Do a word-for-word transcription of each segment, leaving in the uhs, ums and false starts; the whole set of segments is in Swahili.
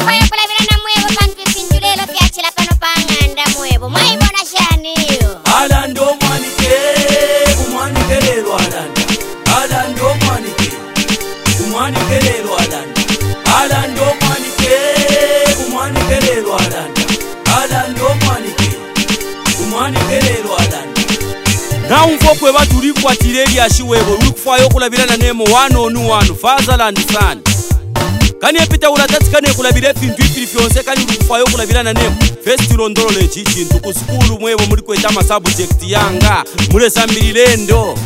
Ndikufayo kulabirana mwebo pantu pipindulelo fyachila pano panganda mwebo. Mwaibona shaniyo. Alando mwanike, umwanike lelo alanda. Alando mwanike, umwanike lelo alanda. Alando mwanike, umwanike lelo alanda. Alando mwanike, umwanike lelo alanda. Na umfokwe batu likwatile lyashiwebo ulikufayo kulabirana nemo wano onu wano Fatherland sana. Kani epita ulatati kane kulabire fintu ipili fyonse kani ulikufayo kulabirana nemo First londolo lechi chintu kusikulu mwebo muri kweta ma subject yanga mule sambililendo.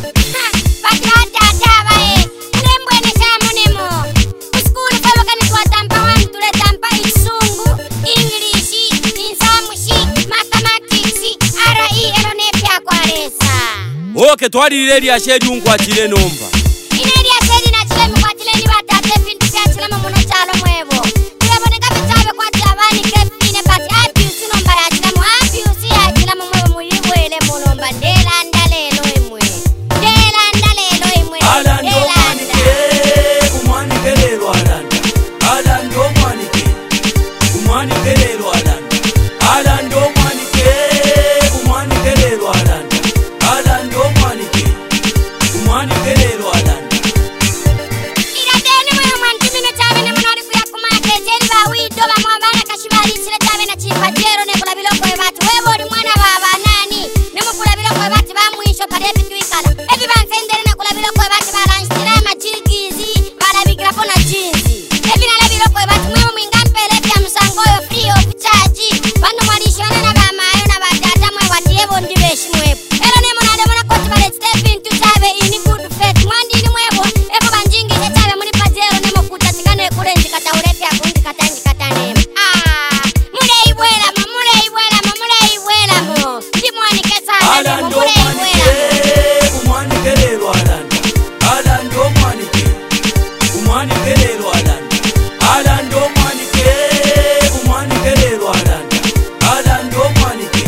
Oke twalilile lyashedi unkwatile nomba. Ine lyashedi na chile mkwatile ni batate fintu fya chile mamuno chalo mwebo. Tuyaboneka pichabe kwa chabani kepine pati api usi nomba ya chile mu api usi ya chile mwebo muliwele munomba dela ndalelo imwe. Dela ndalelo imwe. Alando mwanike, umwanike lelo alanda. Alando mwanike, umwanike lelo alanda. Alando mwanike, umwanike lelo alanda. Alando mwanike, umwanike lelo alanda. Ira deni mwe mwantimino chabe ne munori kuya kumake jeli ba wido ba mwabana kashibali chile chabe na chipajero ne kulabilo kwe batu webo ni mwana baba nani ne mukulabilo kwe batu ba mwisho pale bitwikala ebi bansendere na kulabilo kwe batu ba lanstira majirigizi bala bigrapo na jinzi ebi na labilo kwe batu mwe mwingampele pya msango yo free of charge bano mwalishana na ba mayo na badata mwe watiebo ndibeshi mwe ero ne munade mwana koti bale step into chabe ini good faith mwandini mwebo ebo banjingi chabe muri pajero ne mokuta tikane kule ndikata urefi akundi katangi katane ah mule ibwela mo mule ibwela mo mule ibwela mo ndimwani kesana Alando mule mwanike, ibwela umwanike lelo alanda. Alando mwanike, umwanike lelo alanda. Alando mwanike, umwanike lelo alanda. Alando mwanike,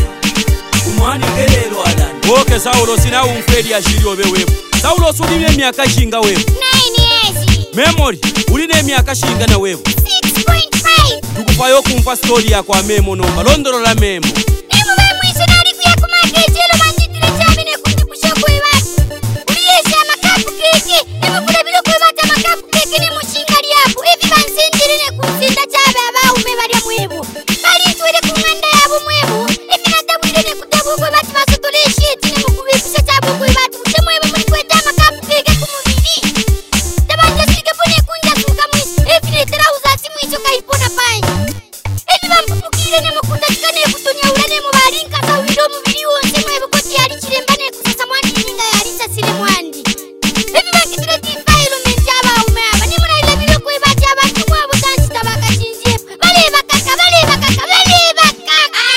umwanike lelo alanda. Oke Saulo sina umfeli ashiri obe webo. Saulo sulimye miaka shinga webo. nine years Memory, uline miaka shinga na webo. six point five Tukufayo kumfa story ya kwa memo nomba. Londolo la memo. nimu be mwisho nari kuya kumake jelo banditire chabe ne kutipusha kwe batu uliyesha makapu kiki nimu kulabilo kwe bata makapu kiki ne mushinga lyapu evi bansindire ne kusinda chabe abaume balya mwebu bali tuile kumwanda yabu mwebu evi natabwile ne kutabu kwe batu basutule shiti ne mukubikisha chabu kwe batu kute mwebu muli kweta makapu kiki kumubili tabanja sike pone kunja suka mwisho evi netera uzati mwisho kaipona panji evi bampumukile ne mukuta chikane kutunya ulane mubalinka za wilo mubili wonse mwebu koti yali chiremba ne kusasa mwandi ninga yali chasile mwandi evi bankitile tifailo menchaba umaba ni muna ilabilo kwe bati abatu mwebu tanchi tabaka chinjie bale bakaka bale bakaka bale bakaka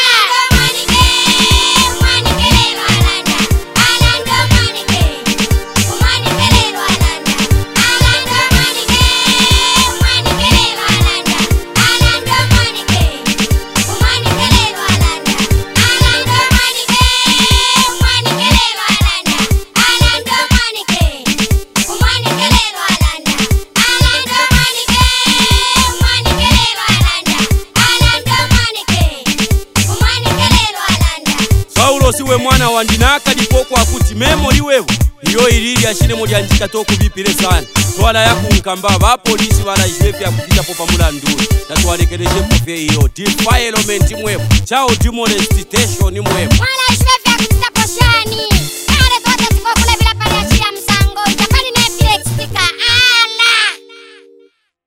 mwanike mwanike lelo alanda alanda mwanike mwanike lelo alanda alanda mwanike mwanike lelo alanda alanda mwanike mwanike lelo alanda alanda mwanike mwanike lelo alanda alanda mwanike mwanike lelo alanda alanda mwanike mwanike lelo alanda alanda mwanike mwanike lelo alanda Saulo siwe mwana wandinaka dipoko akuti memory wewe. Iyo ilili ashine moja njika toku bipile sana. Twala ya kunkamba ba polisi wala jefe ya kupita popa mula nduri. Na tuwalekereje pofe iyo. Defilement mwebo. Chao demonetization mwebo. Mwala shwefe